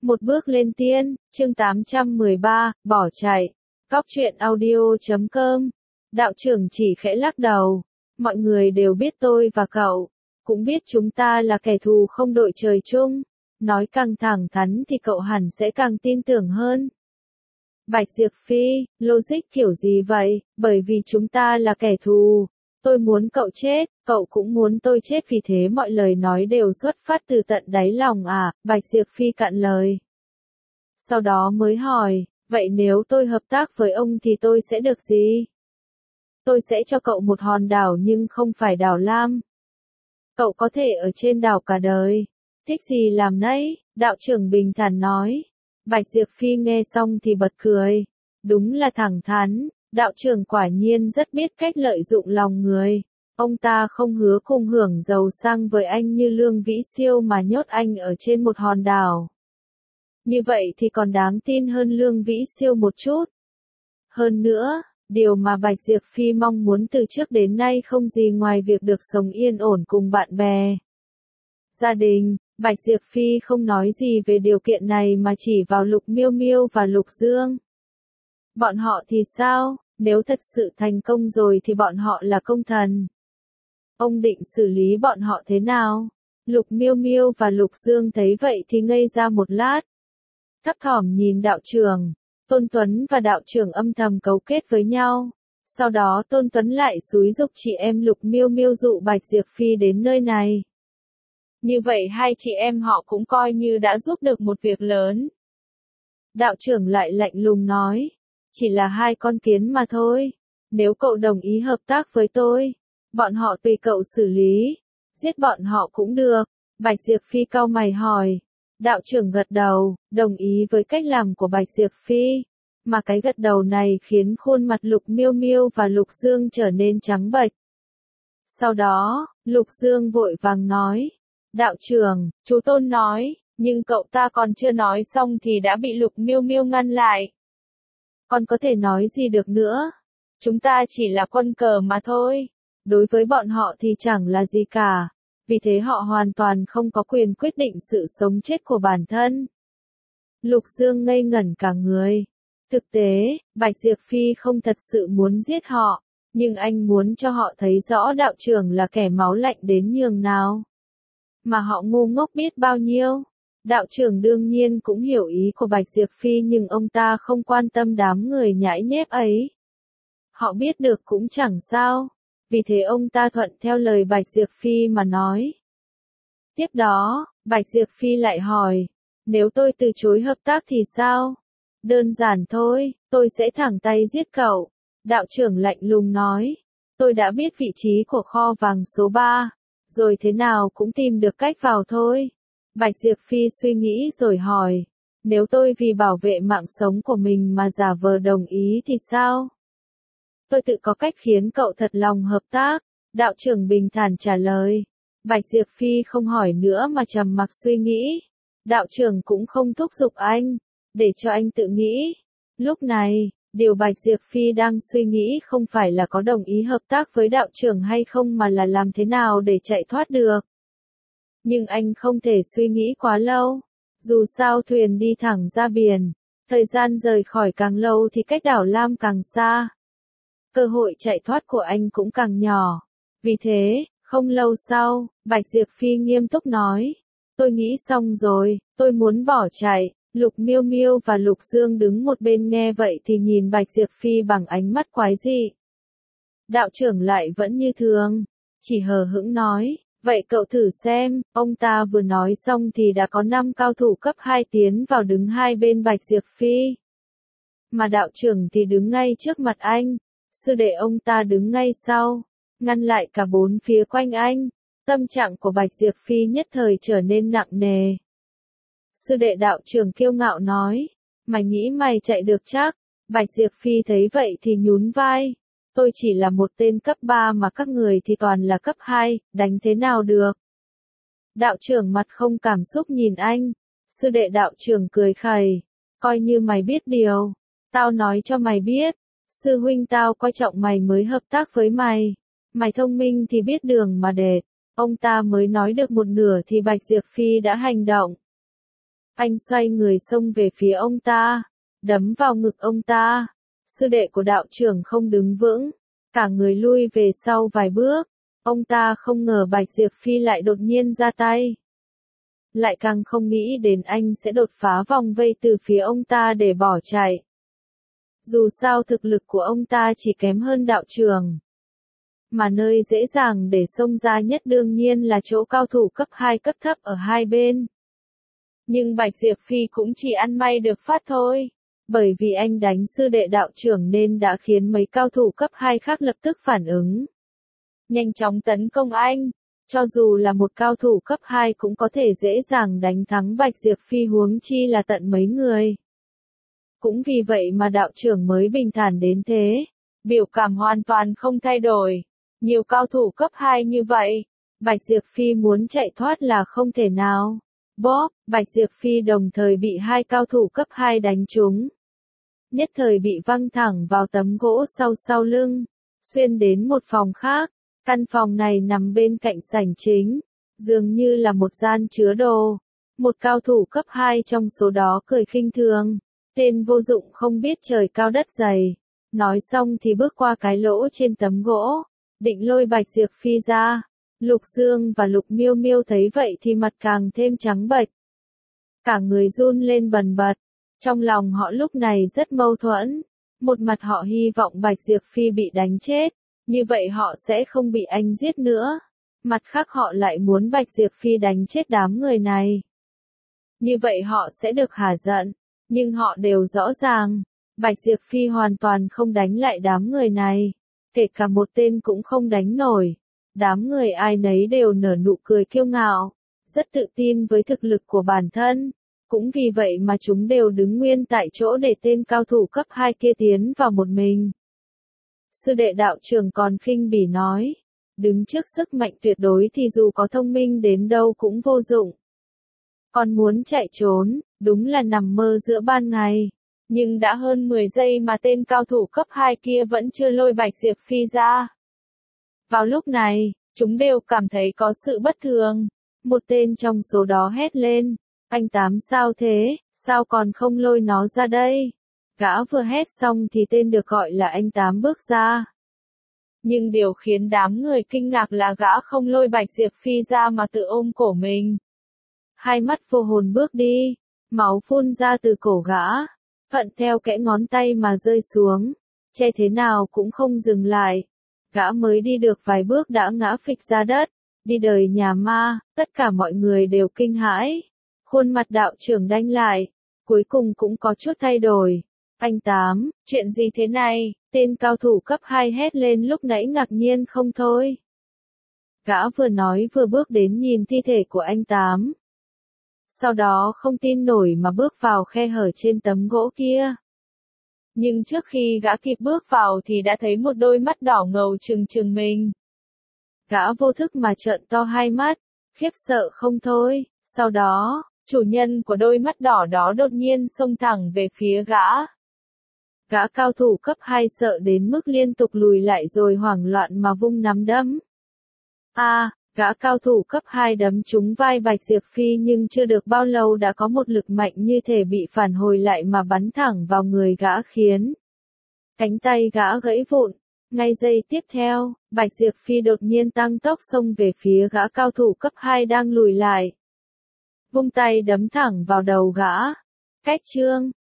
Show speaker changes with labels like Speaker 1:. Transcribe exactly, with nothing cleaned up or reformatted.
Speaker 1: Một bước lên tiên, chương tám trăm mười ba, bỏ chạy. Góc truyện audio chấm com. Đạo trưởng chỉ khẽ lắc đầu. Mọi người đều biết tôi và cậu, cũng biết chúng ta là kẻ thù không đội trời chung. Nói càng thẳng thắn thì cậu hẳn sẽ càng tin tưởng hơn. Bạch Diệp Phi, logic kiểu gì vậy? Bởi vì chúng ta là kẻ thù. Tôi muốn cậu chết, cậu cũng muốn tôi chết, vì thế mọi lời nói đều xuất phát từ tận đáy lòng à? Bạch Diệp Phi cạn lời. Sau đó mới hỏi, vậy nếu tôi hợp tác với ông thì tôi sẽ được gì? Tôi sẽ cho cậu một hòn đảo nhưng không phải đảo Lam. Cậu có thể ở trên đảo cả đời. Thích gì làm nấy, đạo trưởng bình thản nói. Bạch Diệp Phi nghe xong thì bật cười. Đúng là thẳng thắn, đạo trưởng quả nhiên rất biết cách lợi dụng lòng người. Ông ta không hứa cùng hưởng giàu sang với anh như Lương Vĩ Siêu mà nhốt anh ở trên một hòn đảo. Như vậy thì còn đáng tin hơn Lương Vĩ Siêu một chút. Hơn nữa, điều mà Bạch Diệp Phi mong muốn từ trước đến nay không gì ngoài việc được sống yên ổn cùng bạn bè. Gia đình, Bạch Diệp Phi không nói gì về điều kiện này mà chỉ vào Lục Miêu Miêu và Lục Dương. Bọn họ thì sao, nếu thật sự thành công rồi thì bọn họ là công thần. Ông định xử lý bọn họ thế nào? Lục Miêu Miêu và Lục Dương thấy vậy thì ngây ra một lát. Thấp thỏm nhìn đạo trưởng. Tôn Tuấn và đạo trưởng âm thầm cấu kết với nhau. Sau đó Tôn Tuấn lại xúi giục chị em Lục Miêu Miêu dụ Bạch Diệp Phi đến nơi này. Như vậy hai chị em họ cũng coi như đã giúp được một việc lớn. Đạo trưởng lại lạnh lùng nói, chỉ là hai con kiến mà thôi. Nếu cậu đồng ý hợp tác với tôi, bọn họ tùy cậu xử lý. Giết bọn họ cũng được. Bạch Diệp Phi cau mày hỏi. Đạo trưởng gật đầu, đồng ý với cách làm của Bạch Diệp Phi. Mà cái gật đầu này khiến khuôn mặt Lục Miêu Miêu và Lục Dương trở nên trắng bệch. Sau đó, Lục Dương vội vàng nói. Đạo trưởng, chú Tôn nói, nhưng cậu ta còn chưa nói xong thì đã bị Lục Miêu Miêu ngăn lại. Còn có thể nói gì được nữa? Chúng ta chỉ là quân cờ mà thôi. Đối với bọn họ thì chẳng là gì cả. Vì thế họ hoàn toàn không có quyền quyết định sự sống chết của bản thân. Lục Dương ngây ngẩn cả người. Thực tế, Bạch Diệp Phi không thật sự muốn giết họ, nhưng anh muốn cho họ thấy rõ đạo trưởng là kẻ máu lạnh đến nhường nào. Mà họ ngu ngốc biết bao nhiêu. Đạo trưởng đương nhiên cũng hiểu ý của Bạch Diệp Phi nhưng ông ta không quan tâm đám người nhãi nhép ấy. Họ biết được cũng chẳng sao. Vì thế ông ta thuận theo lời Bạch Diệp Phi mà nói. Tiếp đó, Bạch Diệp Phi lại hỏi, nếu tôi từ chối hợp tác thì sao? Đơn giản thôi, tôi sẽ thẳng tay giết cậu. Đạo trưởng lạnh lùng nói, tôi đã biết vị trí của kho vàng số ba, rồi thế nào cũng tìm được cách vào thôi. Bạch Diệp Phi suy nghĩ rồi hỏi, nếu tôi vì bảo vệ mạng sống của mình mà giả vờ đồng ý thì sao? Tôi tự có cách khiến cậu thật lòng hợp tác. Đạo trưởng bình thản trả lời. Bạch Diệp Phi không hỏi nữa mà trầm mặc suy nghĩ. Đạo trưởng cũng không thúc giục anh, để cho anh tự nghĩ. Lúc này, điều Bạch Diệp Phi đang suy nghĩ không phải là có đồng ý hợp tác với đạo trưởng hay không mà là làm thế nào để chạy thoát được. Nhưng anh không thể suy nghĩ quá lâu. Dù sao thuyền đi thẳng ra biển, thời gian rời khỏi càng lâu thì cách đảo Lam càng xa. Cơ hội chạy thoát của anh cũng càng nhỏ. Vì thế, không lâu sau, Bạch Diệp Phi nghiêm túc nói. Tôi nghĩ xong rồi, tôi muốn bỏ chạy. Lục Miêu Miêu và Lục Dương đứng một bên nghe vậy thì nhìn Bạch Diệp Phi bằng ánh mắt quái dị. Đạo trưởng lại vẫn như thường, chỉ hờ hững nói. Vậy cậu thử xem, ông ta vừa nói xong thì đã có năm cao thủ cấp hai tiến vào đứng hai bên Bạch Diệp Phi. Mà đạo trưởng thì đứng ngay trước mặt anh. Sư đệ ông ta đứng ngay sau, ngăn lại cả bốn phía quanh anh. Tâm trạng của Bạch Diệp Phi nhất thời trở nên nặng nề. Sư đệ đạo trưởng kiêu ngạo nói, mày nghĩ mày chạy được chắc? Bạch Diệp Phi thấy vậy thì nhún vai. Tôi chỉ là một tên cấp ba mà các người thì toàn là cấp hai, đánh thế nào được? Đạo trưởng mặt không cảm xúc nhìn anh. Sư đệ đạo trưởng cười khẩy, coi như mày biết điều. Tao nói cho mày biết. Sư huynh tao coi trọng mày mới hợp tác với mày. Mày thông minh thì biết đường mà đệt. Ông ta mới nói được một nửa thì Bạch Diệp Phi đã hành động. Anh xoay người xông về phía ông ta, đấm vào ngực ông ta. Sư đệ của đạo trưởng không đứng vững, cả người lui về sau vài bước. Ông ta không ngờ Bạch Diệp Phi lại đột nhiên ra tay. Lại càng không nghĩ đến anh sẽ đột phá vòng vây từ phía ông ta để bỏ chạy. Dù sao thực lực của ông ta chỉ kém hơn đạo trưởng. Mà nơi dễ dàng để xông ra nhất đương nhiên là chỗ cao thủ cấp hai cấp thấp ở hai bên. Nhưng Bạch Diệp Phi cũng chỉ ăn may được phát thôi. Bởi vì anh đánh sư đệ đạo trưởng nên đã khiến mấy cao thủ cấp hai khác lập tức phản ứng. Nhanh chóng tấn công anh. Cho dù là một cao thủ cấp hai cũng có thể dễ dàng đánh thắng Bạch Diệp Phi, huống chi là tận mấy người. Cũng vì vậy mà đạo trưởng mới bình thản đến thế. Biểu cảm hoàn toàn không thay đổi. Nhiều cao thủ cấp hai như vậy, Bạch Diệp Phi muốn chạy thoát là không thể nào. Bóp, Bạch Diệp Phi đồng thời bị hai cao thủ cấp hai đánh trúng. Nhất thời bị văng thẳng vào tấm gỗ sau sau lưng, xuyên đến một phòng khác. Căn phòng này nằm bên cạnh sảnh chính, dường như là một gian chứa đồ. Một cao thủ cấp hai trong số đó cười khinh thường, tên vô dụng không biết trời cao đất dày. Nói xong thì bước qua cái lỗ trên tấm gỗ, định lôi Bạch Diệp Phi ra. Lục Dương và Lục Miêu Miêu thấy vậy thì mặt càng thêm trắng bệch. Cả người run lên bần bật. Trong lòng họ lúc này rất mâu thuẫn. Một mặt họ hy vọng Bạch Diệp Phi bị đánh chết, như vậy họ sẽ không bị anh giết nữa. Mặt khác họ lại muốn Bạch Diệp Phi đánh chết đám người này. Như vậy họ sẽ được hả giận. Nhưng họ đều rõ ràng, Bạch Diệp Phi hoàn toàn không đánh lại đám người này. Kể cả một tên cũng không đánh nổi. Đám người ai nấy đều nở nụ cười kiêu ngạo, rất tự tin với thực lực của bản thân. Cũng vì vậy mà chúng đều đứng nguyên tại chỗ để tên cao thủ cấp hai kia tiến vào một mình. Sư đệ đạo trưởng còn khinh bỉ nói, đứng trước sức mạnh tuyệt đối thì dù có thông minh đến đâu cũng vô dụng. Còn muốn chạy trốn, đúng là nằm mơ giữa ban ngày. Nhưng đã hơn mười giây mà tên cao thủ cấp hai kia vẫn chưa lôi Bạch Diệp Phi ra. Vào lúc này, chúng đều cảm thấy có sự bất thường. Một tên trong số đó hét lên, anh Tám sao thế, sao còn không lôi nó ra đây? Gã vừa hét xong thì tên được gọi là anh Tám bước ra. Nhưng điều khiến đám người kinh ngạc là gã không lôi Bạch Diệp Phi ra mà tự ôm cổ mình. Hai mắt vô hồn bước đi, máu phun ra từ cổ gã, thuận theo kẽ ngón tay mà rơi xuống, che thế nào cũng không dừng lại. Gã mới đi được vài bước đã ngã phịch ra đất, đi đời nhà ma, tất cả mọi người đều kinh hãi. Khuôn mặt đạo trưởng đanh lại, cuối cùng cũng có chút thay đổi. Anh Tám, chuyện gì thế này? Tên cao thủ cấp hai hét lên lúc nãy ngạc nhiên không thôi. Gã vừa nói vừa bước đến nhìn thi thể của anh Tám. Sau đó không tin nổi mà bước vào khe hở trên tấm gỗ kia. Nhưng trước khi gã kịp bước vào thì đã thấy một đôi mắt đỏ ngầu trừng trừng mình. Gã vô thức mà trợn to hai mắt, khiếp sợ không thôi. Sau đó, chủ nhân của đôi mắt đỏ đó đột nhiên xông thẳng về phía gã. Gã cao thủ cấp hai sợ đến mức liên tục lùi lại rồi hoảng loạn mà vung nắm đấm. A, à, gã cao thủ cấp hai đấm trúng vai Bạch Diệp Phi nhưng chưa được bao lâu đã có một lực mạnh như thể bị phản hồi lại mà bắn thẳng vào người gã khiến cánh tay gã gãy vụn. Ngay giây tiếp theo, Bạch Diệp Phi đột nhiên tăng tốc xông về phía gã cao thủ cấp hai đang lùi lại. Vung tay đấm thẳng vào đầu gã. Cách chương